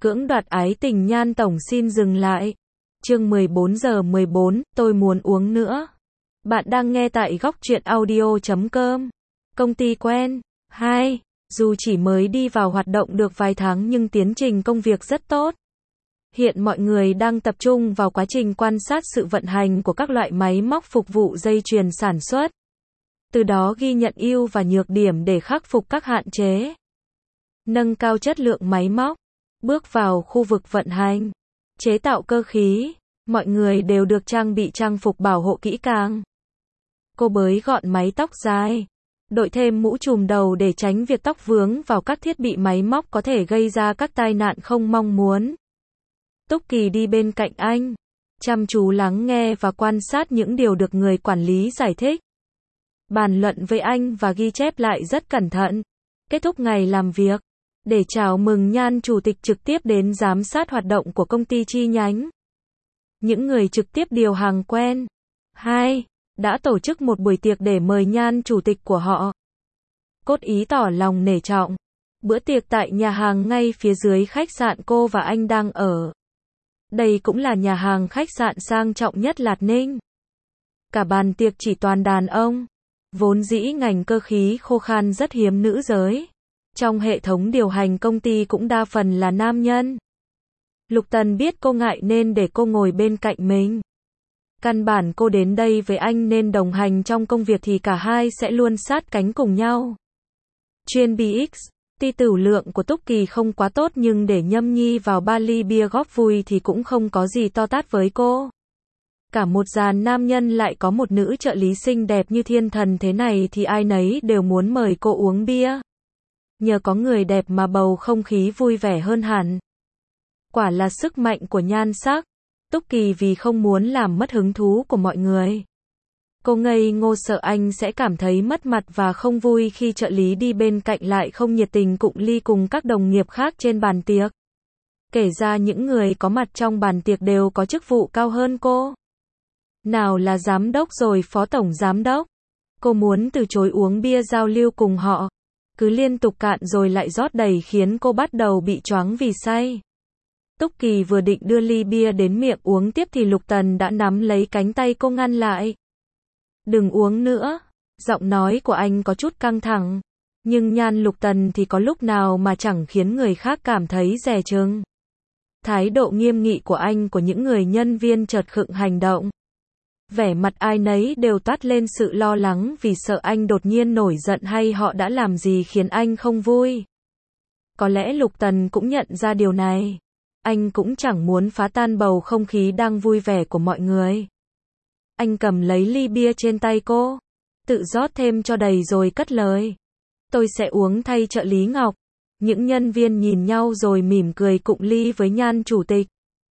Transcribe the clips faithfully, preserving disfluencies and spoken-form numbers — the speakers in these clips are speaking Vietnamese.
Cưỡng đoạt ái tình Nhan Tổng xin dừng lại. Chương mười bốn giờ mười bốn, tôi muốn uống nữa. Bạn đang nghe tại góc truyện audio chấm com. Công ty quen. hai. Dù chỉ mới đi vào hoạt động được vài tháng nhưng tiến trình công việc rất tốt. Hiện mọi người đang tập trung vào quá trình quan sát sự vận hành của các loại máy móc phục vụ dây chuyền sản xuất. Từ đó ghi nhận ưu và nhược điểm để khắc phục các hạn chế. Nâng cao chất lượng máy móc. Bước vào khu vực vận hành. Chế tạo cơ khí. Mọi người đều được trang bị trang phục bảo hộ kỹ càng. Cô bới gọn mái tóc dài. Đội thêm mũ trùm đầu để tránh việc tóc vướng vào các thiết bị máy móc có thể gây ra các tai nạn không mong muốn. Túc Kỳ đi bên cạnh anh. Chăm chú lắng nghe và quan sát những điều được người quản lý giải thích. Bàn luận với anh và ghi chép lại rất cẩn thận. Kết thúc ngày làm việc. Để chào mừng Nhan Chủ tịch trực tiếp đến giám sát hoạt động của công ty chi nhánh. Những người trực tiếp điều hàng quen. hai. Đã tổ chức một buổi tiệc để mời Nhan Chủ tịch của họ. Cốt ý tỏ lòng nể trọng. Bữa tiệc tại nhà hàng ngay phía dưới khách sạn cô và anh đang ở. Đây cũng là nhà hàng khách sạn sang trọng nhất Lạt Ninh. Cả bàn tiệc chỉ toàn đàn ông. Vốn dĩ ngành cơ khí khô khan rất hiếm nữ giới. Trong hệ thống điều hành công ty cũng đa phần là nam nhân. Lục Tần biết cô ngại nên để cô ngồi bên cạnh mình. Căn bản cô đến đây với anh nên đồng hành trong công việc thì cả hai sẽ luôn sát cánh cùng nhau. Chuyên bê ích, tuy tửu lượng của Túc Kỳ không quá tốt nhưng để nhâm nhi vào ba ly bia góp vui thì cũng không có gì to tát với cô. Cả một dàn nam nhân lại có một nữ trợ lý xinh đẹp như thiên thần thế này thì ai nấy đều muốn mời cô uống bia. Nhờ có người đẹp mà bầu không khí vui vẻ hơn hẳn. Quả là sức mạnh của nhan sắc. Túc Kỳ vì không muốn làm mất hứng thú của mọi người. Cô ngây ngô sợ anh sẽ cảm thấy mất mặt và không vui khi trợ lý đi bên cạnh lại không nhiệt tình cụng ly cùng các đồng nghiệp khác trên bàn tiệc. Kể ra những người có mặt trong bàn tiệc đều có chức vụ cao hơn cô. Nào là giám đốc rồi phó tổng giám đốc. Cô muốn từ chối uống bia giao lưu cùng họ. Cứ liên tục cạn rồi lại rót đầy khiến cô bắt đầu bị choáng vì say. Túc Kỳ vừa định đưa ly bia đến miệng uống tiếp thì Lục Tần đã nắm lấy cánh tay cô ngăn lại. Đừng uống nữa. Giọng nói của anh có chút căng thẳng. Nhưng Nhan Lục Tần thì có lúc nào mà chẳng khiến người khác cảm thấy dè chừng. Thái độ nghiêm nghị của anh của những người nhân viên chợt khựng hành động. Vẻ mặt ai nấy đều toát lên sự lo lắng vì sợ anh đột nhiên nổi giận hay họ đã làm gì khiến anh không vui. Có lẽ Lục Tần cũng nhận ra điều này. Anh cũng chẳng muốn phá tan bầu không khí đang vui vẻ của mọi người. Anh cầm lấy ly bia trên tay cô. Tự rót thêm cho đầy rồi cất lời. Tôi sẽ uống thay trợ lý Ngọc. Những nhân viên nhìn nhau rồi mỉm cười cụng ly với Nhan Chủ tịch.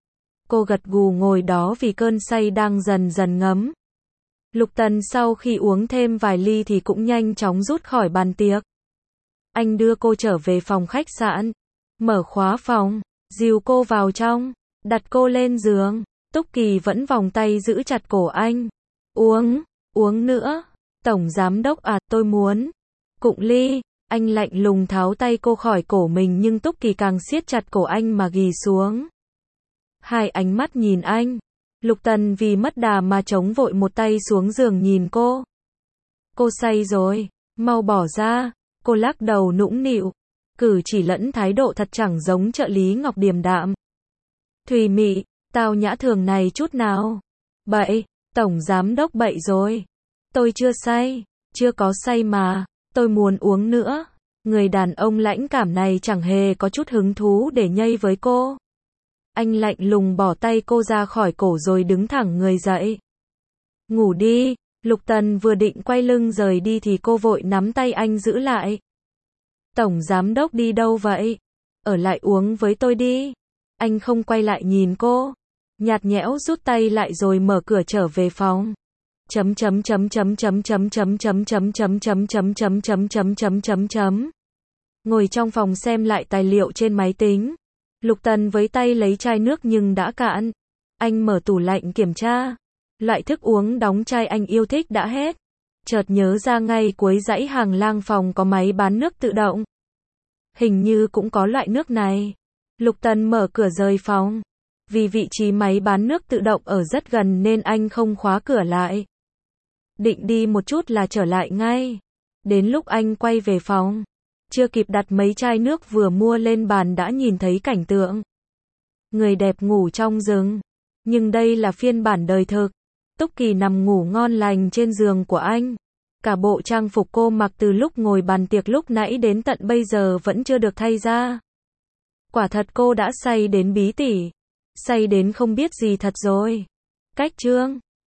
Cô gật gù ngồi đó vì cơn say đang dần dần ngấm. Lục Tần sau khi uống thêm vài ly thì cũng nhanh chóng rút khỏi bàn tiệc. Anh đưa cô trở về phòng khách sạn. Mở khóa phòng. Dìu cô vào trong. Đặt cô lên giường. Túc Kỳ vẫn vòng tay giữ chặt cổ anh. Uống. Uống nữa. Tổng giám đốc à tôi muốn. Cụng ly. Anh lạnh lùng tháo tay cô khỏi cổ mình nhưng Túc Kỳ càng siết chặt cổ anh mà ghì xuống. Hai ánh mắt nhìn anh. Lục Tần vì mất đà mà chống vội một tay xuống giường nhìn cô. Cô say rồi. Mau bỏ ra. Cô lắc đầu nũng nịu. Cử chỉ lẫn thái độ thật chẳng giống trợ lý Ngọc điềm đạm. Thùy mị. Tao nhã thường này chút nào. Bậy. Tổng giám đốc bậy rồi. Tôi chưa say. Chưa có say mà. Tôi muốn uống nữa. Người đàn ông lãnh cảm này chẳng hề có chút hứng thú để nhây với cô. Anh lạnh lùng bỏ tay cô ra khỏi cổ rồi đứng thẳng người dậy. Ngủ đi. Lục Tần vừa định quay lưng rời đi thì cô vội nắm tay anh giữ lại. Tổng giám đốc đi đâu vậy? Ở lại uống với tôi đi. Anh không quay lại nhìn cô. Nhạt nhẽo rút tay lại rồi mở cửa trở về phòng. Chấm chấm chấm chấm chấm chấm chấm chấm chấm chấm chấm chấm chấm chấm chấm chấm chấm chấm. Ngồi trong phòng xem lại tài liệu trên máy tính. Lục Tần với tay lấy chai nước nhưng đã cạn. Anh mở tủ lạnh kiểm tra. Loại thức uống đóng chai anh yêu thích đã hết. Chợt nhớ ra ngay cuối dãy hàng lang phòng có máy bán nước tự động. Hình như cũng có loại nước này. Lục Tần mở cửa rời phòng. Vì vị trí máy bán nước tự động ở rất gần nên anh không khóa cửa lại. Định đi một chút là trở lại ngay. Đến lúc anh quay về phòng, chưa kịp đặt mấy chai nước vừa mua lên bàn đã nhìn thấy cảnh tượng. Người đẹp ngủ trong rừng. Nhưng đây là phiên bản đời thực. Túc Kỳ nằm ngủ ngon lành trên giường của anh. Cả bộ trang phục cô mặc từ lúc ngồi bàn tiệc lúc nãy đến tận bây giờ vẫn chưa được thay ra. Quả thật cô đã say đến bí tỉ. Say đến không biết gì thật rồi. Cách chương